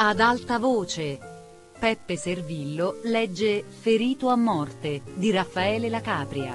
Ad alta voce, Peppe Servillo legge Ferito a morte di Raffaele La Capria.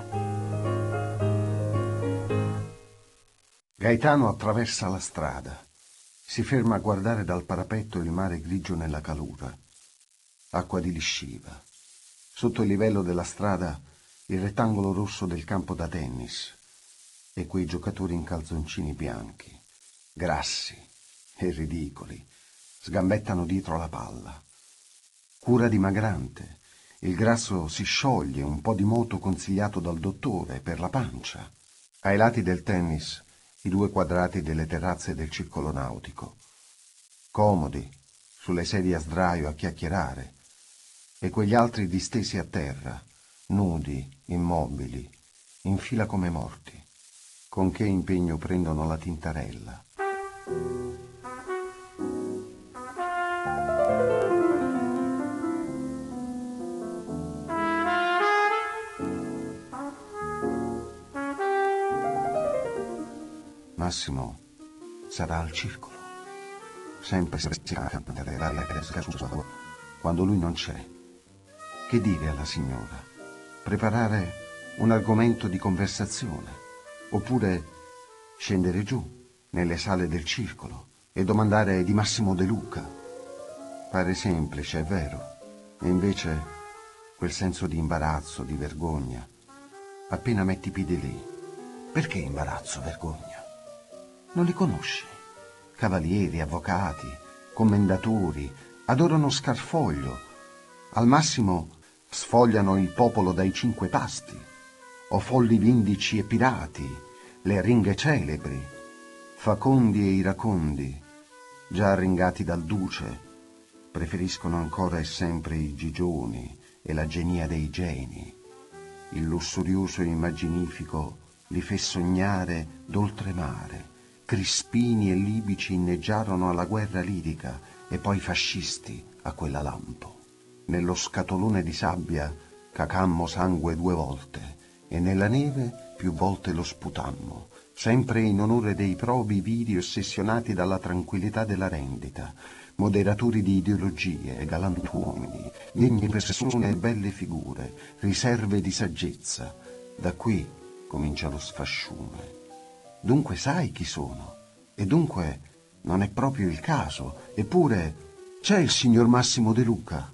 Gaetano attraversa la strada. Si ferma a guardare dal parapetto il mare grigio nella calura. Acqua di Lisciva. Sotto il livello della strada il rettangolo rosso del campo da tennis e quei giocatori in calzoncini bianchi, grassi e ridicoli, sgambettano dietro la palla. Cura dimagrante. Il grasso si scioglie, un po' di moto consigliato dal dottore per la pancia. Ai lati del tennis i 2 quadrati delle terrazze del circolo nautico. Comodi, sulle sedie a sdraio a chiacchierare, e quegli altri distesi a terra, nudi, immobili, in fila come morti. Con che impegno prendono la tintarella. Massimo sarà al circolo. Sempre si quando lui non c'è. Che dire alla signora? Preparare un argomento di conversazione? Oppure scendere giù nelle sale del circolo e domandare di Massimo De Luca? Pare semplice, è vero, e invece quel senso di imbarazzo, di vergogna. Appena metti i piedi lì, perché imbarazzo, vergogna? Non li conosci? Cavalieri, avvocati, commendatori, adorano Scarfoglio. Al massimo sfogliano il popolo dai 5 pasti, o folli vindici e pirati, le ringhe celebri, facondi e iracondi, già arringati dal duce, preferiscono ancora e sempre i gigioni e la genia dei geni. Il lussurioso immaginifico li fe sognare d'oltremare. Crispini e libici inneggiarono alla guerra lirica e poi fascisti a quella lampo. Nello scatolone di sabbia cacammo sangue 2 volte e nella neve più volte lo sputammo, sempre in onore dei probi viri ossessionati dalla tranquillità della rendita, moderatori di ideologie e galantuomini, degne persone e belle figure, riserve di saggezza. Da qui comincia lo sfasciume. Dunque sai chi sono, e dunque non è proprio il caso, eppure c'è il signor Massimo De Luca.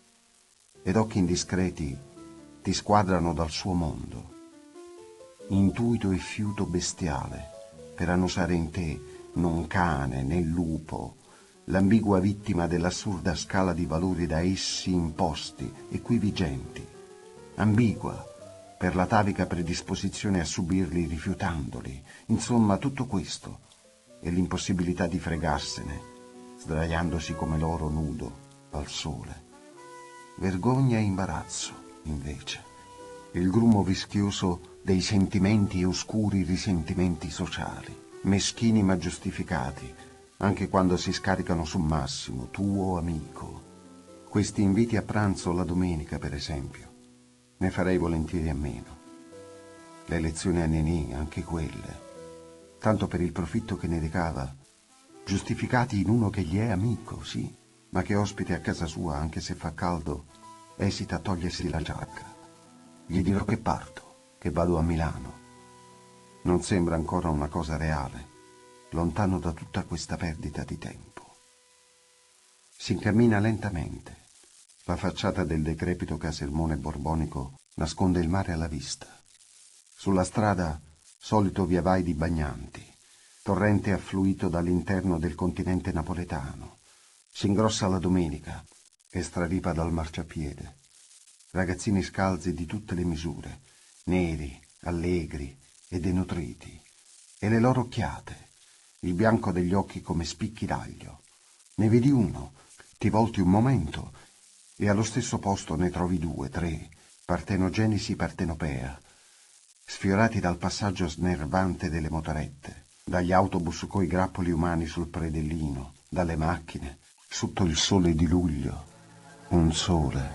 Ed occhi indiscreti ti squadrano dal suo mondo. Intuito e fiuto bestiale, per annusare in te non cane né lupo, l'ambigua vittima dell'assurda scala di valori da essi imposti e qui vigenti, ambigua per l'atavica predisposizione a subirli rifiutandoli, insomma tutto questo e l'impossibilità di fregarsene, sdraiandosi come l'oro nudo al sole. Vergogna e imbarazzo, invece, il grumo vischioso dei sentimenti e oscuri risentimenti sociali, meschini ma giustificati, anche quando si scaricano su Massimo, tuo amico. Questi inviti a pranzo la domenica, per esempio, ne farei volentieri a meno. Le lezioni a Nenì, anche quelle, tanto per il profitto che ne ricava, giustificati in uno che gli è amico, sì, ma che ospite a casa sua, anche se fa caldo, esita a togliersi la giacca. Gli dirò che parto, che vado a Milano. Non sembra ancora una cosa reale, lontano da tutta questa perdita di tempo. Si incammina lentamente. La facciata del decrepito casermone borbonico nasconde il mare alla vista. Sulla strada, solito via vai di bagnanti, torrente affluito dall'interno del continente napoletano. Si ingrossa la domenica e straripa dal marciapiede. Ragazzini scalzi di tutte le misure, neri, allegri e denutriti, e le loro occhiate, il bianco degli occhi come spicchi d'aglio. Ne vedi uno, ti volti un momento e allo stesso posto ne trovi 2, 3, partenogenesi partenopea, sfiorati dal passaggio snervante delle motorette, dagli autobus coi grappoli umani sul predellino, dalle macchine, sotto il sole di luglio. Un sole.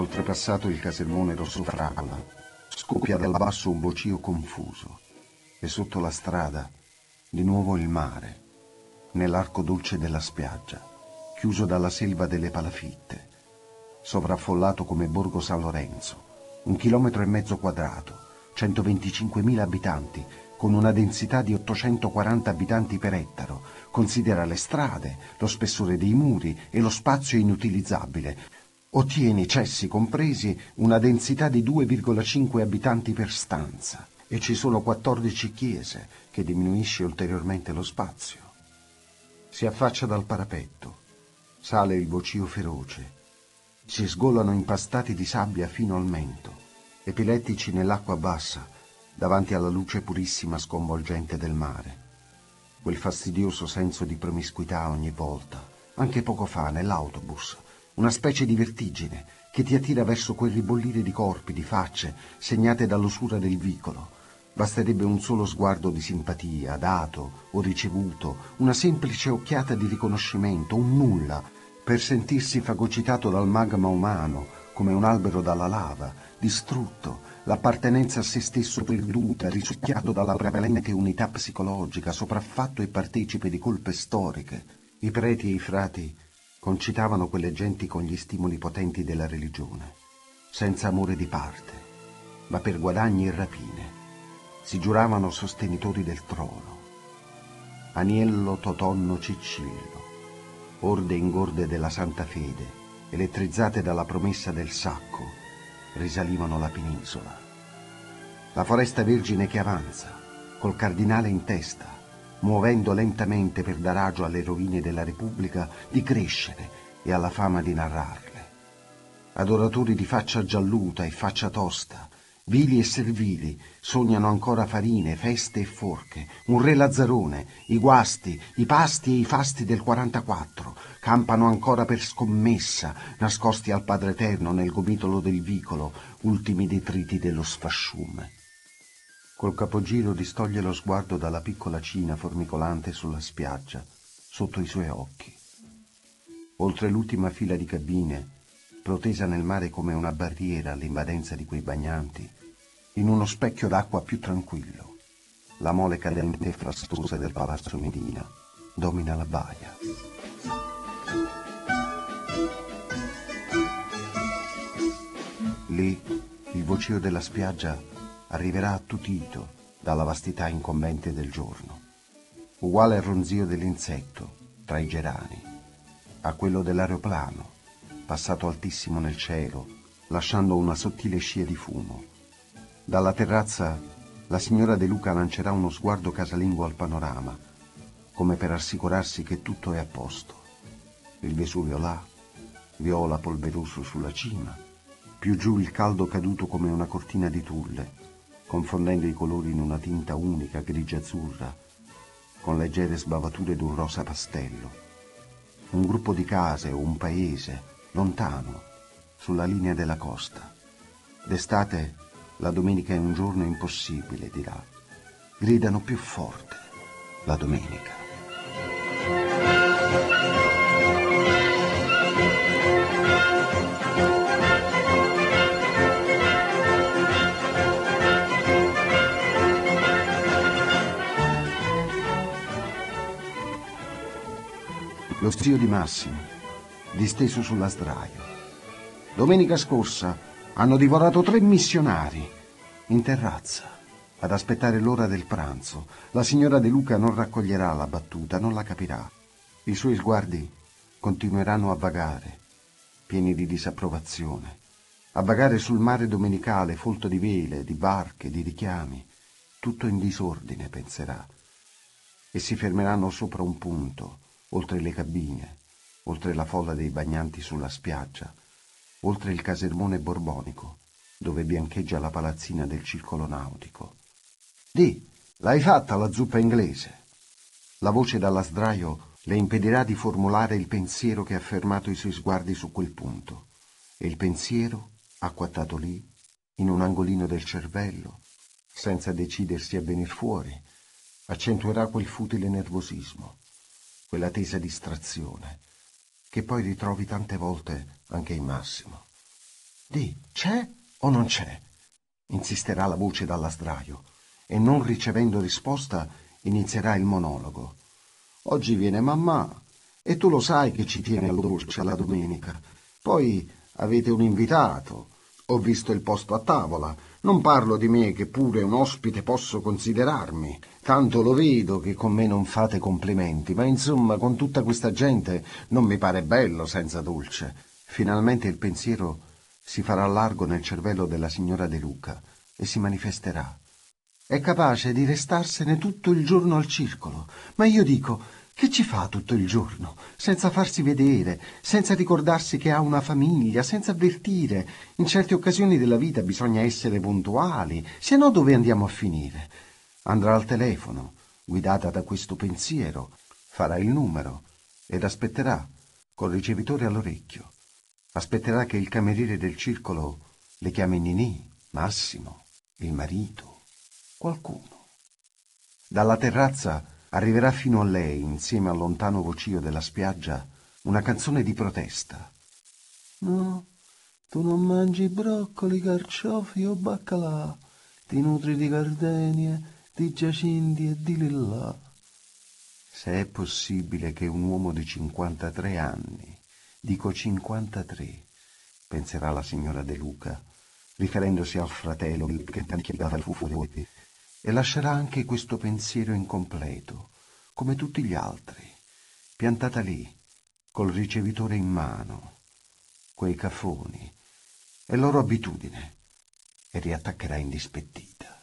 oltrepassato il casermone rosso fragola, scoppia dal basso un vocio confuso e sotto la strada di nuovo il mare, nell'arco dolce della spiaggia, chiuso dalla selva delle palafitte, sovraffollato come Borgo San Lorenzo, 1,5 chilometri quadrato, 125.000 abitanti, con una densità di 840 abitanti per ettaro. Considera le strade, lo spessore dei muri e lo spazio inutilizzabile. Ottieni, cessi compresi, una densità di 2,5 abitanti per stanza. E ci sono 14 chiese, che diminuisce ulteriormente lo spazio. Si affaccia dal parapetto, sale il vocio feroce, si sgolano impastati di sabbia fino al mento, epilettici nell'acqua bassa, davanti alla luce purissima sconvolgente del mare. Quel fastidioso senso di promiscuità ogni volta, anche poco fa nell'autobus, una specie di vertigine che ti attira verso quel ribollire di corpi, di facce, segnate dall'usura del vicolo. Basterebbe un solo sguardo di simpatia, dato o ricevuto, una semplice occhiata di riconoscimento, un nulla, per sentirsi fagocitato dal magma umano, come un albero dalla lava, distrutto, l'appartenenza a se stesso perduta, risucchiato dalla prevalente unità psicologica, sopraffatto e partecipe di colpe storiche. I preti e i frati concitavano quelle genti con gli stimoli potenti della religione, senza amore di parte, ma per guadagni e rapine. Si giuravano sostenitori del trono. Aniello, Totonno, Ciccillo, orde ingorde della santa fede, elettrizzate dalla promessa del sacco, risalivano la penisola. La foresta vergine che avanza, col cardinale in testa, muovendo lentamente per dar agio alle rovine della Repubblica di crescere e alla fama di narrarle. Adoratori di faccia gialluta e faccia tosta, vili e servili, sognano ancora farine, feste e forche, un re Lazzarone, i guasti, i pasti e i fasti del 44, campano ancora per scommessa, nascosti al Padre Eterno nel gomitolo del vicolo, ultimi detriti dello sfasciume. Col capogiro distoglie lo sguardo dalla piccola cina formicolante sulla spiaggia, sotto i suoi occhi. Oltre l'ultima fila di cabine, protesa nel mare come una barriera all'invadenza di quei bagnanti, in uno specchio d'acqua più tranquillo, la mole cadente e frastosa del Palazzo Medina domina la baia. Lì il vocio della spiaggia arriverà attutito dalla vastità incombente del giorno, uguale al ronzio dell'insetto tra i gerani, a quello dell'aeroplano, passato altissimo nel cielo, lasciando una sottile scia di fumo. Dalla terrazza la signora De Luca lancerà uno sguardo casalingo al panorama, come per assicurarsi che tutto è a posto. Il Vesuvio là, viola polveroso sulla cima, più giù il caldo caduto come una cortina di tulle, confondendo i colori in una tinta unica grigia-azzurra, con leggere sbavature d'un rosa pastello. Un gruppo di case o un paese, lontano, sulla linea della costa. D'estate la domenica è un giorno impossibile, dirà. Gridano più forte la domenica. Lo zio di Massimo, disteso sulla sdraio. Domenica scorsa hanno divorato 3 missionari in terrazza, ad aspettare l'ora del pranzo. La signora De Luca non raccoglierà la battuta, non la capirà. I suoi sguardi continueranno a vagare, pieni di disapprovazione, a vagare sul mare domenicale, folto di vele, di barche, di richiami, tutto in disordine, penserà, e si fermeranno sopra un punto, oltre le cabine, oltre la folla dei bagnanti sulla spiaggia, oltre il casermone borbonico, dove biancheggia la palazzina del circolo nautico. Di, l'hai fatta la zuppa inglese? La voce dalla sdraio le impedirà di formulare il pensiero che ha fermato i suoi sguardi su quel punto, e il pensiero, acquattato lì, in un angolino del cervello, senza decidersi a venir fuori, accentuerà quel futile nervosismo, quella tesa distrazione, che poi ritrovi tante volte anche in Massimo. Di, c'è o non c'è? Insisterà la voce dalla sdraio e, non ricevendo risposta, inizierà il monologo. Oggi viene mamma e tu lo sai che ci tiene al dolce la domenica. Poi avete un invitato. Ho visto il posto a tavola. Non parlo di me, che pure un ospite posso considerarmi. Tanto lo vedo che con me non fate complimenti, ma insomma con tutta questa gente non mi pare bello senza dolce. Finalmente il pensiero si farà largo nel cervello della signora De Luca e si manifesterà. È capace di restarsene tutto il giorno al circolo, ma io dico, che ci fa tutto il giorno, senza farsi vedere, senza ricordarsi che ha una famiglia, senza avvertire. In certe occasioni della vita bisogna essere puntuali, se no dove andiamo a finire? Andrà al telefono, guidata da questo pensiero, farà il numero ed aspetterà, col ricevitore all'orecchio. Aspetterà che il cameriere del circolo le chiami Ninì, Massimo, il marito, qualcuno. Dalla terrazza arriverà fino a lei, insieme al lontano vocio della spiaggia, una canzone di protesta. No, tu non mangi broccoli, carciofi o baccalà, ti nutri di gardenie, di giacinti e di lillà. Se è possibile che un uomo di 53 anni, dico 53, penserà la signora De Luca, riferendosi al fratello che canticchiava il fufuote, e lascerà anche questo pensiero incompleto, come tutti gli altri, piantata lì, col ricevitore in mano, quei cafoni, è loro abitudine, e riattaccherà indispettita.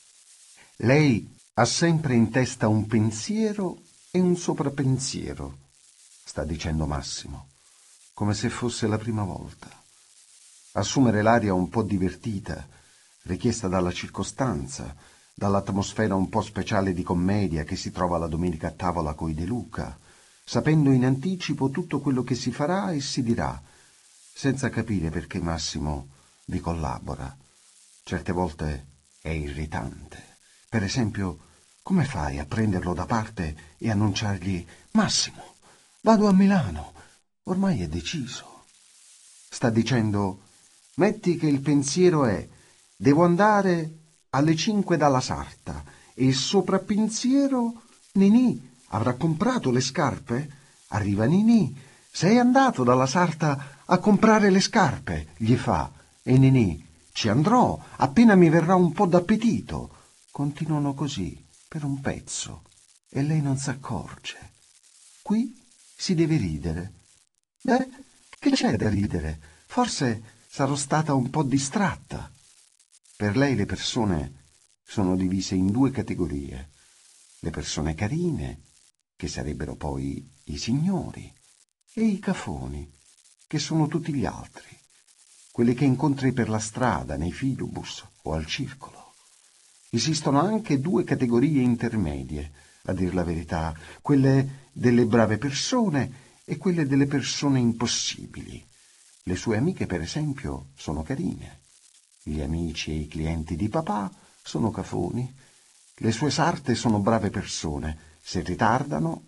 Lei ha sempre in testa un pensiero e un soprapensiero, sta dicendo Massimo, come se fosse la prima volta. Assumere l'aria un po' divertita, richiesta dalla circostanza, dall'atmosfera un po' speciale di commedia che si trova la domenica a tavola coi De Luca, sapendo in anticipo tutto quello che si farà e si dirà, senza capire perché Massimo vi collabora. Certe volte è irritante. Per esempio, come fai a prenderlo da parte e annunciargli «Massimo, vado a Milano, ormai è deciso». Sta dicendo «Metti che il pensiero è «Devo andare alle 5 dalla sarta» e il soprappensiero «Ninì, avrà comprato le scarpe?» Arriva Ninì «Sei andato dalla sarta a comprare le scarpe?» gli fa, e Ninì «Ci andrò, appena mi verrà un po' d'appetito». Continuano così per un pezzo e lei non s'accorge. Qui si deve ridere. Beh, che c'è da ridere? Forse sarò stata un po' distratta. Per lei le persone sono divise in due categorie. Le persone carine, che sarebbero poi i signori, e i cafoni, che sono tutti gli altri, quelli che incontri per la strada, nei filobus o al circolo. Esistono anche due categorie intermedie, a dir la verità, quelle delle brave persone e quelle delle persone impossibili. Le sue amiche, per esempio, sono carine. Gli amici e i clienti di papà sono cafoni. Le sue sarte sono brave persone. Se ritardano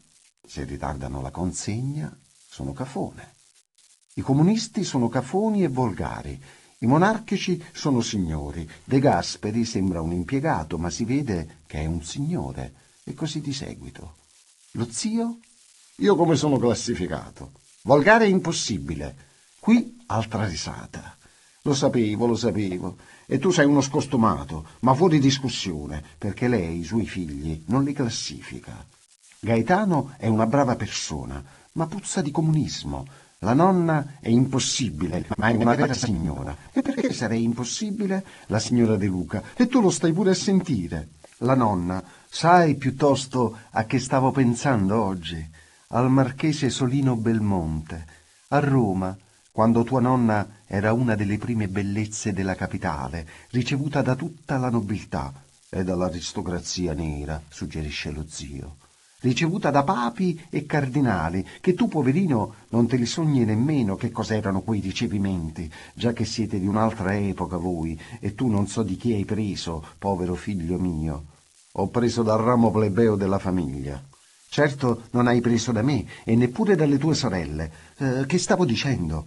la consegna, sono cafone. I comunisti sono cafoni e volgari. I monarchici sono signori. De Gasperi sembra un impiegato, ma si vede che è un signore, e così di seguito. Lo zio? Io come sono classificato? Volgare e impossibile. Qui altra risata. Lo sapevo. E tu sei uno scostumato, ma fuori discussione, perché lei i suoi figli non li classifica. Gaetano è una brava persona, ma puzza di comunismo. La nonna è impossibile, ma è una vera signora. E perché sarei impossibile? La signora De Luca. E tu lo stai pure a sentire. La nonna, sai piuttosto a che stavo pensando oggi? Al marchese Solino Belmonte, a Roma, quando tua nonna era una delle prime bellezze della capitale, ricevuta da tutta la nobiltà e dall'aristocrazia nera, suggerisce lo zio. Ricevuta da papi e cardinali, che tu, poverino, non te li sogni nemmeno che cos'erano quei ricevimenti, già che siete di un'altra epoca voi, e tu non so di chi hai preso, povero figlio mio. Ho preso dal ramo plebeo della famiglia. Certo non hai preso da me, e neppure dalle tue sorelle. Che stavo dicendo?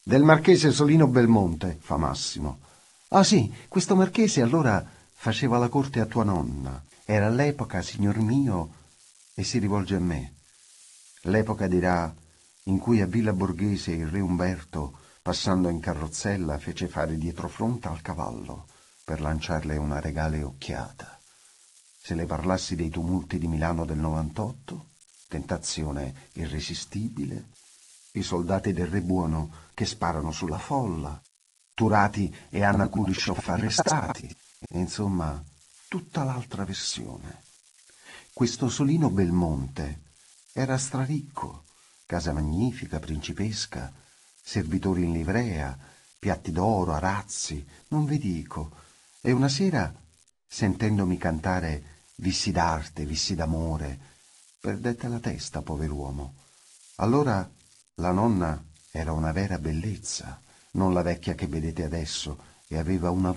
Del marchese Solino Belmonte, fa Massimo. Ah sì, questo marchese allora faceva la corte a tua nonna. Era l'epoca, signor mio, e si rivolge a me. L'epoca, dirà, in cui a Villa Borghese il re Umberto, passando in carrozzella, fece fare dietrofront al cavallo per lanciarle una regale occhiata. Se le parlassi dei tumulti di Milano del 98, tentazione irresistibile, i soldati del re buono che sparano sulla folla, Turati e Anna Kulishov arrestati, e insomma tutta l'altra versione. Questo Solino Belmonte era straricco, casa magnifica, principesca, servitori in livrea, piatti d'oro, arazzi, non vi dico. E una sera, sentendomi cantare Vissi d'arte, vissi d'amore, perdette la testa, pover'uomo. Allora la nonna era una vera bellezza, non la vecchia che vedete adesso, e aveva una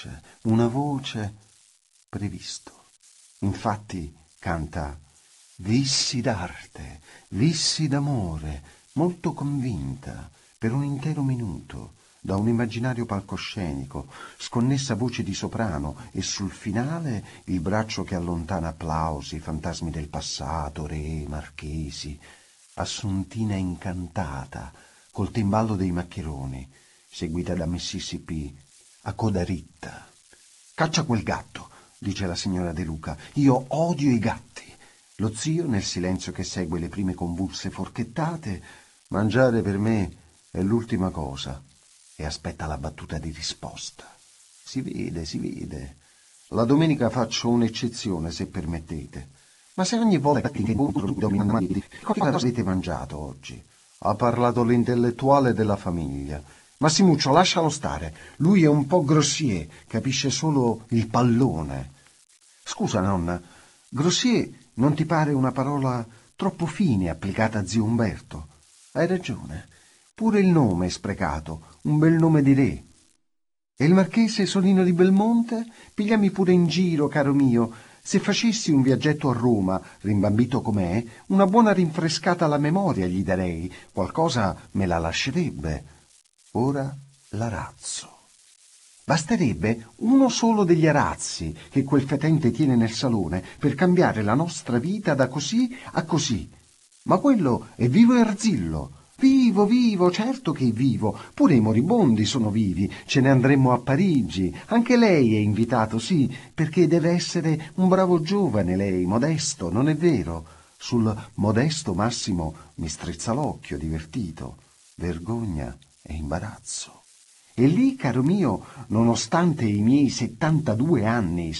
voce previsto. Infatti canta Vissi d'arte, vissi d'amore, molto convinta, per un intero minuto, da un immaginario palcoscenico, sconnessa voce di soprano, e sul finale il braccio che allontana applausi, fantasmi del passato, re, marchesi, Assuntina incantata, col timballo dei maccheroni, seguita da Mississippi a coda ritta. Caccia quel gatto, dice la signora De Luca, io odio i gatti. Lo zio, nel silenzio che segue le prime convulse forchettate, mangiare per me è l'ultima cosa, e aspetta la battuta di risposta. Si vede. La domenica faccio un'eccezione, se permettete. Ma se ogni volta che incontro domani, cosa avete mangiato oggi? Ha parlato l'intellettuale della famiglia. Massimuccio, lascialo stare. Lui è un po' grossier, capisce solo il pallone. Scusa, nonna, grossier non ti pare una parola troppo fine applicata a zio Umberto? Hai ragione. Pure il nome è sprecato, un bel nome di re. E il marchese Solino di Belmonte? Pigliami pure in giro, caro mio. Se facessi un viaggetto a Roma, rimbambito com'è, una buona rinfrescata alla memoria gli darei, qualcosa me la lascerebbe. Ora l'arazzo. Basterebbe uno solo degli arazzi che quel fetente tiene nel salone per cambiare la nostra vita da così a così. Ma quello è vivo e arzillo. Vivo, certo che è vivo. Pure i moribondi sono vivi. Ce ne andremmo a Parigi. Anche lei è invitato, sì, perché deve essere un bravo giovane lei, modesto, non è vero? Sul modesto Massimo mi strizza l'occhio, divertito. Vergogna e imbarazzo. E lì, caro mio, nonostante i miei 72 anni,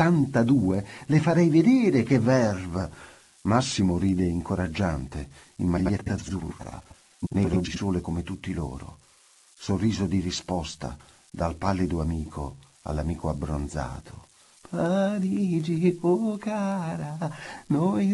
72, le farei vedere che verve. Massimo ride incoraggiante, in maglietta azzurra, nero di sole come tutti loro. Sorriso di risposta dal pallido amico all'amico abbronzato. Parigi, oh cara, noi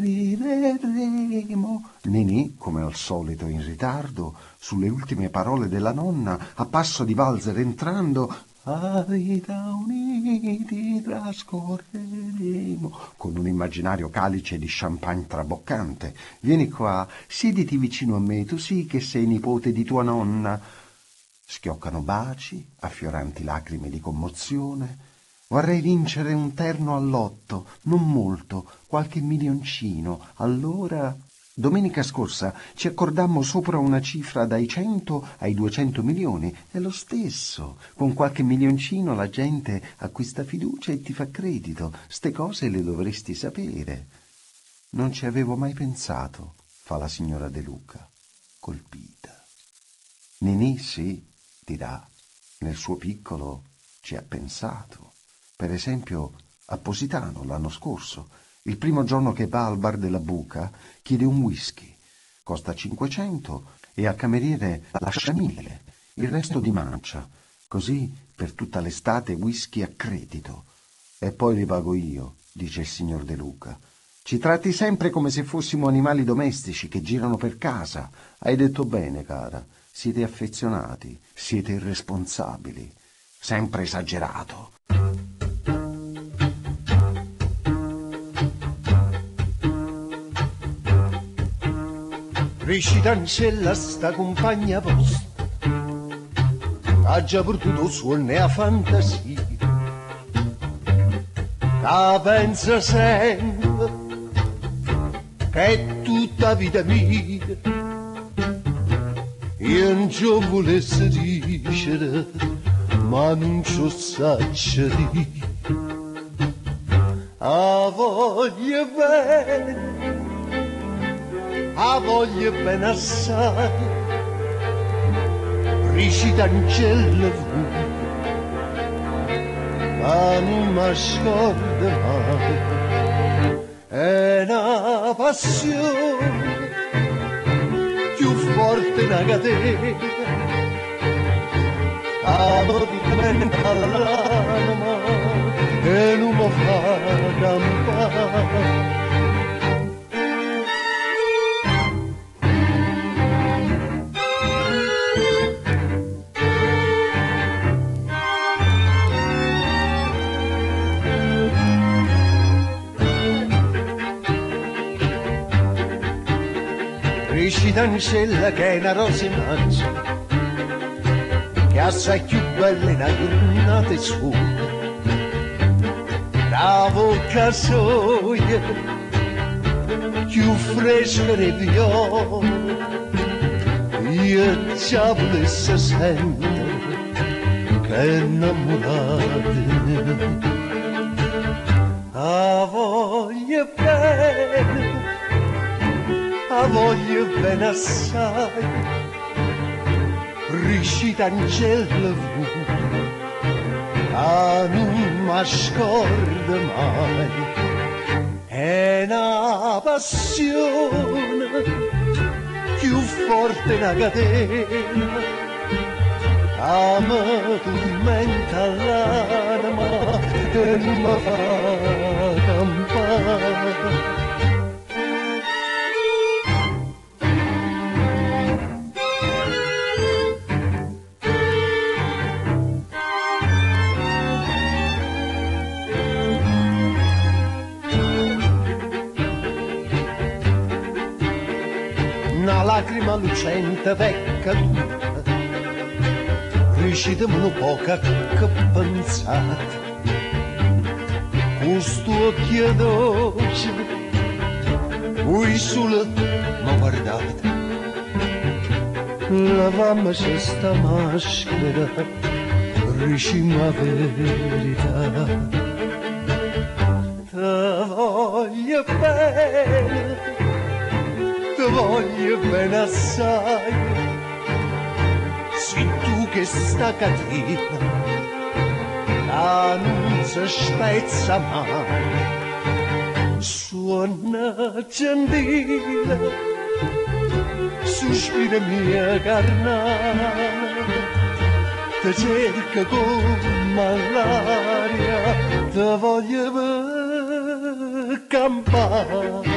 riderremo. Nenè, come al solito in ritardo, sulle ultime parole della nonna, a passo di valzer entrando, a vita uniti trascorreremo, con un immaginario calice di champagne traboccante. Vieni qua, siediti vicino a me, tu sì che sei nipote di tua nonna. Schioccano baci, affioranti lacrime di commozione. Vorrei vincere un terno all'otto, non molto, qualche milioncino. Allora, domenica scorsa ci accordammo sopra una cifra dai 100 ai 200 milioni. È lo stesso. Con qualche milioncino la gente acquista fiducia e ti fa credito. Ste cose le dovresti sapere. Non ci avevo mai pensato, fa la signora De Luca, colpita. Nenè, sì, dirà, nel suo piccolo ci ha pensato. Per esempio, a Positano, l'anno scorso, il primo giorno che va al bar della Buca, chiede un whisky. Costa 500 e al cameriere lascia 1000, il resto di mancia. Così, per tutta l'estate, whisky a credito. E poi li pago io, dice il signor De Luca. Ci tratti sempre come se fossimo animali domestici che girano per casa. Hai detto bene, cara. Siete affezionati, siete irresponsabili. Sempre esagerato. Recita ancella sta compagna vostra, ha già perduto suono e a fantasia, che pensa sempre che è tutta vita mia. Io non ci volessi dicere, ma non ci saccio dire. A voglio bene assai, riuscita Angela fu, ma non mi scordo mai. È una passione più forte una catena, amore all'anima e non mi fa campare. Ancella che è una rosa in mezzo, che assai più bella in una giornata sua, la bocca soia più fresca e viola, io già volessi sentere che è innamorata. A voglio bene assai, riuscita Angela fu, non mi scordo mai. È una passione più forte una catena, mi tormenta l'anima e non mi fa campare. Una lacrima lucente vecchia tutta, riuscitemi un po' che pensate, questo occhio dolce, voi solo mi guardate, lavammi questa maschera, riuscimmo a verità. Te voglio bene assai, sei tu che sta catena, non si spezza mai. Suona gentile, sospira mia carnale, ti cerca come l'aria, ti voglio campare.